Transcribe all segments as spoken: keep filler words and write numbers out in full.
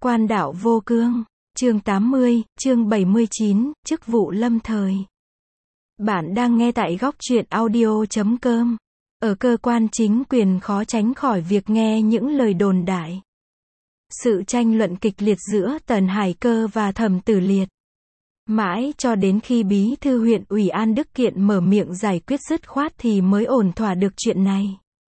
Quan đạo vô cương, chương tám mươi, chương bảy mươi chín, chức vụ lâm thời. Bạn đang nghe tại góc truyện audio chấm com. Ở cơ quan chính quyền khó tránh khỏi việc nghe những lời đồn đại. Sự tranh luận kịch liệt giữa Tần Hải Cơ và Thẩm Tử Liệt. Mãi cho đến khi bí thư huyện ủy An Đức Kiện mở miệng giải quyết dứt khoát thì mới ổn thỏa được chuyện này.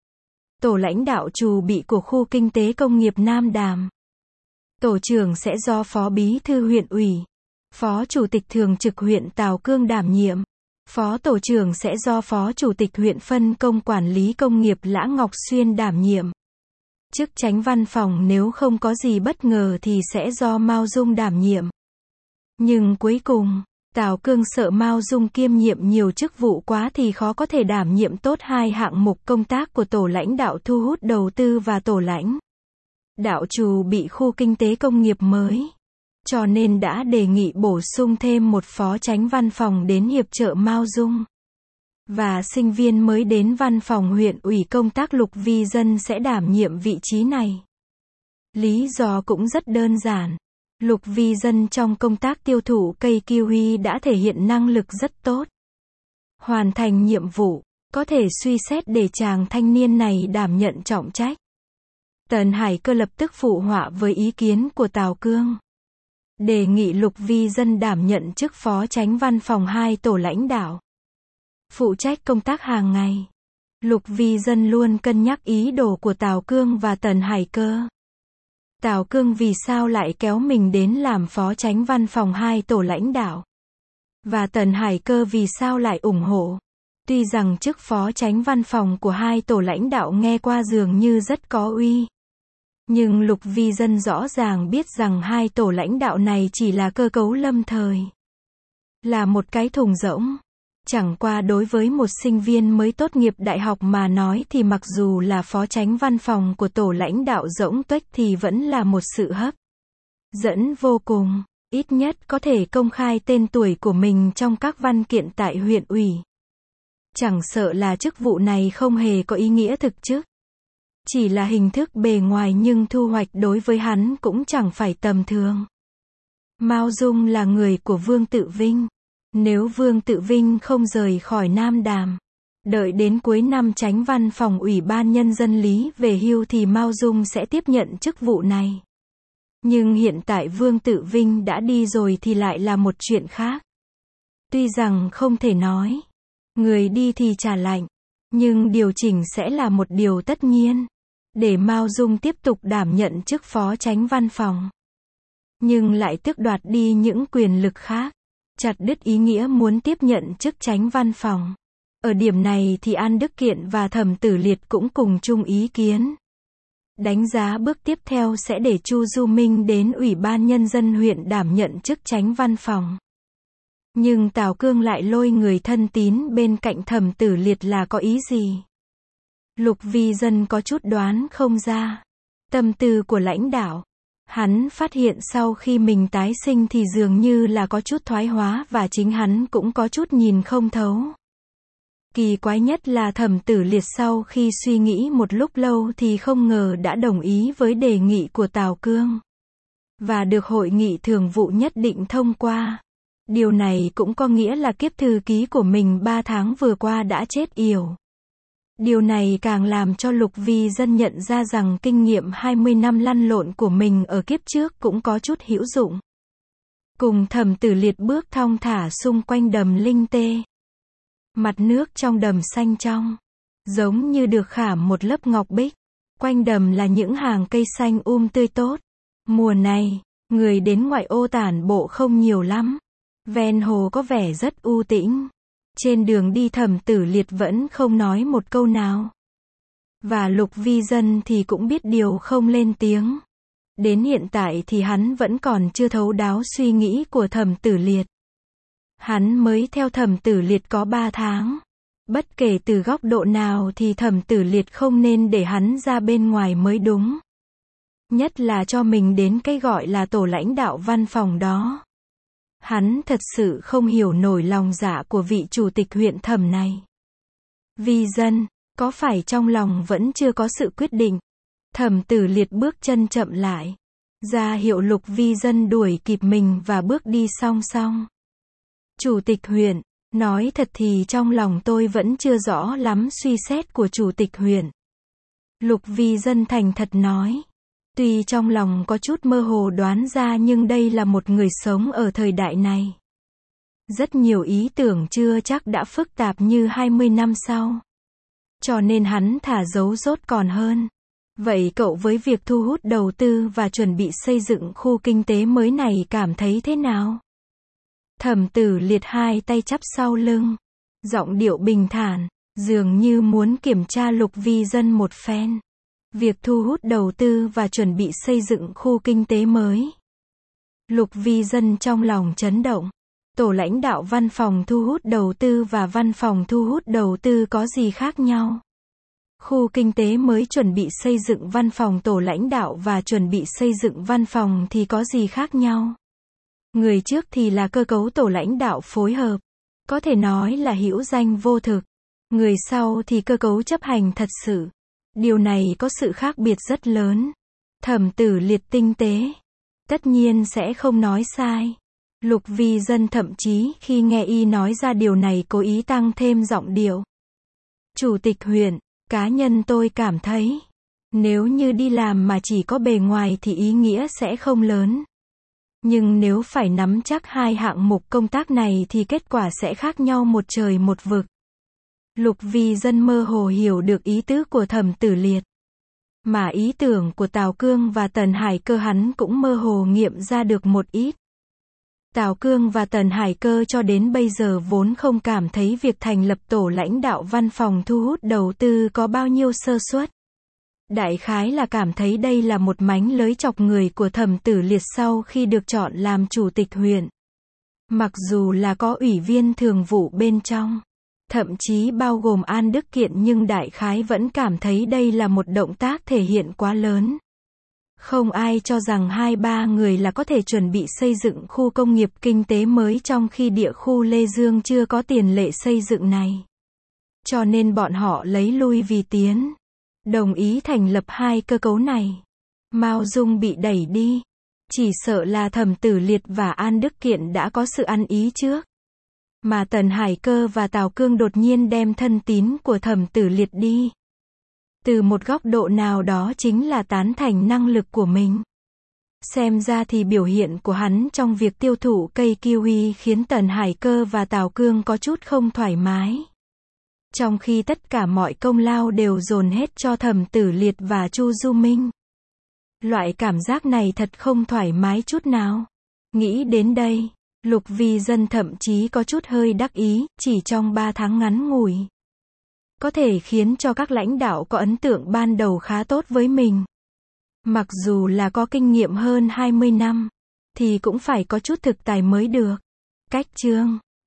Tổ lãnh đạo trù bị của khu kinh tế công nghiệp Nam Đàm. Tổ trưởng sẽ do Phó Bí thư huyện ủy, Phó Chủ tịch Thường trực huyện Tào Cương đảm nhiệm. Phó Tổ trưởng sẽ do Phó Chủ tịch huyện phân công quản lý công nghiệp Lã Ngọc Xuyên đảm nhiệm. Chức chánh văn phòng nếu không có gì bất ngờ thì sẽ do Mao Dung đảm nhiệm. Nhưng cuối cùng, Tào Cương sợ Mao Dung kiêm nhiệm nhiều chức vụ quá thì khó có thể đảm nhiệm tốt hai hạng mục công tác của tổ lãnh đạo thu hút đầu tư và tổ lãnh đạo trù bị khu kinh tế công nghiệp mới. Cho nên đã đề nghị bổ sung thêm một phó chánh văn phòng đến hiệp trợ Mao Dung. Và sinh viên mới đến văn phòng huyện ủy công tác Lục Vi Dân sẽ đảm nhiệm vị trí này. Lý do cũng rất đơn giản. Lục Vi Dân trong công tác tiêu thụ cây kiwi đã thể hiện năng lực rất tốt. Hoàn thành nhiệm vụ, có thể suy xét để chàng thanh niên này đảm nhận trọng trách. Tần Hải Cơ lập tức phụ họa với ý kiến của Tào Cương. Đề nghị Lục Vi Dân đảm nhận chức phó chánh văn phòng hai tổ lãnh đạo. Phụ trách công tác hàng ngày. Lục Vi Dân luôn cân nhắc ý đồ của Tào Cương và Tần Hải Cơ. Tào Cương vì sao lại kéo mình đến làm phó chánh văn phòng hai tổ lãnh đạo? Và Tần Hải Cơ vì sao lại ủng hộ? Tuy rằng chức phó chánh văn phòng của hai tổ lãnh đạo nghe qua dường như rất có uy. Nhưng Lục Vi Dân rõ ràng biết rằng hai tổ lãnh đạo này chỉ là cơ cấu lâm thời. Là một cái thùng rỗng. Chẳng qua đối với một sinh viên mới tốt nghiệp đại học mà nói thì mặc dù là phó chánh văn phòng của tổ lãnh đạo rỗng tuếch thì vẫn là một sự hấp dẫn vô cùng. Ít nhất có thể công khai tên tuổi của mình trong các văn kiện tại huyện ủy. Chẳng sợ là chức vụ này không hề có ý nghĩa thực chức. Chỉ là hình thức bề ngoài nhưng thu hoạch đối với hắn cũng chẳng phải tầm thường. Mao Dung là người của Vương Tự Vinh. Nếu Vương Tự Vinh không rời khỏi Nam Đàm, đợi đến cuối năm chánh văn phòng Ủy ban Nhân dân Lý về hưu thì Mao Dung sẽ tiếp nhận chức vụ này. Nhưng hiện tại Vương Tự Vinh đã đi rồi thì lại là một chuyện khác. Tuy rằng không thể nói, người đi thì trả lạnh, nhưng điều chỉnh sẽ là một điều tất nhiên, để Mao Dung tiếp tục đảm nhận chức phó chánh văn phòng. Nhưng lại tước đoạt đi những quyền lực khác. Chặt đứt ý nghĩa muốn tiếp nhận chức chánh văn phòng. Ở điểm này thì An Đức Kiện và Thẩm Tử Liệt cũng cùng chung ý kiến. Đánh giá bước tiếp theo sẽ để Chu Du Minh đến Ủy ban Nhân dân huyện đảm nhận chức chánh văn phòng. Nhưng Tào Cương lại lôi người thân tín bên cạnh Thẩm Tử Liệt là có ý gì? Lục Vi Dân có chút đoán không ra tâm tư của lãnh đạo. Hắn phát hiện sau khi mình tái sinh thì dường như là có chút thoái hóa và chính hắn cũng có chút nhìn không thấu. Kỳ quái nhất là Thẩm Tử Liệt sau khi suy nghĩ một lúc lâu thì không ngờ đã đồng ý với đề nghị của Tào Cương. Và được hội nghị thường vụ nhất định thông qua. Điều này cũng có nghĩa là kiếp thư ký của mình ba tháng vừa qua đã chết yểu. Điều này càng làm cho Lục Vi Dân nhận ra rằng kinh nghiệm hai mươi năm lăn lộn của mình ở kiếp trước cũng có chút hữu dụng. Cùng Thẩm Tử Liệt bước thong thả xung quanh đầm Linh Tê. Mặt nước trong đầm xanh trong, giống như được khảm một lớp ngọc bích. Quanh đầm là những hàng cây xanh um tươi tốt. Mùa này, người đến ngoại ô tản bộ không nhiều lắm. Ven hồ có vẻ rất u tĩnh. Trên đường đi Thẩm Tử Liệt vẫn không nói một câu nào. Và Lục Vi Dân thì cũng biết điều không lên tiếng. Đến hiện tại thì hắn vẫn còn chưa thấu đáo suy nghĩ của Thẩm Tử Liệt. Hắn mới theo Thẩm Tử Liệt có ba tháng. Bất kể từ góc độ nào thì Thẩm Tử Liệt không nên để hắn ra bên ngoài mới đúng. Nhất là cho mình đến cái gọi là tổ lãnh đạo văn phòng đó. Hắn thật sự không hiểu nổi lòng dạ của vị chủ tịch huyện Thẩm này. Vi Dân, có phải trong lòng vẫn chưa có sự quyết định? Thẩm Tử Liệt bước chân chậm lại. ra hiệu Lục Vi Dân đuổi kịp mình và bước đi song song. Chủ tịch huyện, nói thật thì trong lòng tôi vẫn chưa rõ lắm suy xét của chủ tịch huyện. Lục Vi Dân thành thật nói. Tuy trong lòng có chút mơ hồ đoán ra nhưng đây là một người sống ở thời đại này. Rất nhiều ý tưởng chưa chắc đã phức tạp như hai mươi năm sau. Cho nên hắn thả giấu rốt còn hơn. Vậy cậu với việc thu hút đầu tư và chuẩn bị xây dựng khu kinh tế mới này cảm thấy thế nào? Thẩm Tử Liệt hai tay chắp sau lưng. Giọng điệu bình thản, dường như muốn kiểm tra Lục Vi Dân một phen. Việc thu hút đầu tư và chuẩn bị xây dựng khu kinh tế mới. Lục Vi Dân trong lòng chấn động. Tổ lãnh đạo văn phòng thu hút đầu tư và văn phòng thu hút đầu tư có gì khác nhau? Khu kinh tế mới chuẩn bị xây dựng văn phòng tổ lãnh đạo và chuẩn bị xây dựng văn phòng thì có gì khác nhau? Người trước thì là cơ cấu tổ lãnh đạo phối hợp. Có thể nói là hữu danh vô thực. Người sau thì cơ cấu chấp hành thật sự. Điều này có sự khác biệt rất lớn. Thẩm Tử Liệt tinh tế. Tất nhiên sẽ không nói sai. Lục Vi Dân thậm chí khi nghe y nói ra điều này cố ý tăng thêm giọng điệu. Chủ tịch huyện, cá nhân tôi cảm thấy, nếu như đi làm mà chỉ có bề ngoài thì ý nghĩa sẽ không lớn. Nhưng nếu phải nắm chắc hai hạng mục công tác này thì kết quả sẽ khác nhau một trời một vực. Lục Vi Dân mơ hồ hiểu được ý tứ của Thẩm Tử Liệt. Mà ý tưởng của Tào Cương và Tần Hải Cơ hắn cũng mơ hồ nghiệm ra được một ít. Tào Cương và Tần Hải Cơ cho đến bây giờ vốn không cảm thấy việc thành lập tổ lãnh đạo văn phòng thu hút đầu tư có bao nhiêu sơ suất. Đại khái là cảm thấy đây là một mánh lới chọc người của Thẩm Tử Liệt sau khi được chọn làm chủ tịch huyện. Mặc dù là có ủy viên thường vụ bên trong, thậm chí bao gồm An Đức Kiện nhưng đại khái vẫn cảm thấy đây là một động tác thể hiện quá lớn. Không ai cho rằng hai ba người là có thể chuẩn bị xây dựng khu công nghiệp kinh tế mới trong khi địa khu Lê Dương chưa có tiền lệ xây dựng này. Cho nên bọn họ lấy lui vì tiến. Đồng ý thành lập hai cơ cấu này. Mao Dung bị đẩy đi. Chỉ sợ là Thẩm Tử Liệt và An Đức Kiện đã có sự ăn ý trước. Mà Tần Hải Cơ và Tào Cương đột nhiên đem thân tín của Thẩm Tử Liệt đi. Từ một góc độ nào đó chính là tán thành năng lực của mình. Xem ra thì biểu hiện của hắn trong việc tiêu thụ cây kiwi khiến Tần Hải Cơ và Tào Cương có chút không thoải mái. Trong khi tất cả mọi công lao đều dồn hết cho Thẩm Tử Liệt và Chu Du Minh. Loại cảm giác này thật không thoải mái chút nào. Nghĩ đến đây, Lục Vi Dân thậm chí có chút hơi đắc ý, chỉ trong ba tháng ngắn ngủi. Có thể khiến cho các lãnh đạo có ấn tượng ban đầu khá tốt với mình. Mặc dù là có kinh nghiệm hơn hai mươi năm, thì cũng phải có chút thực tài mới được. Cách chương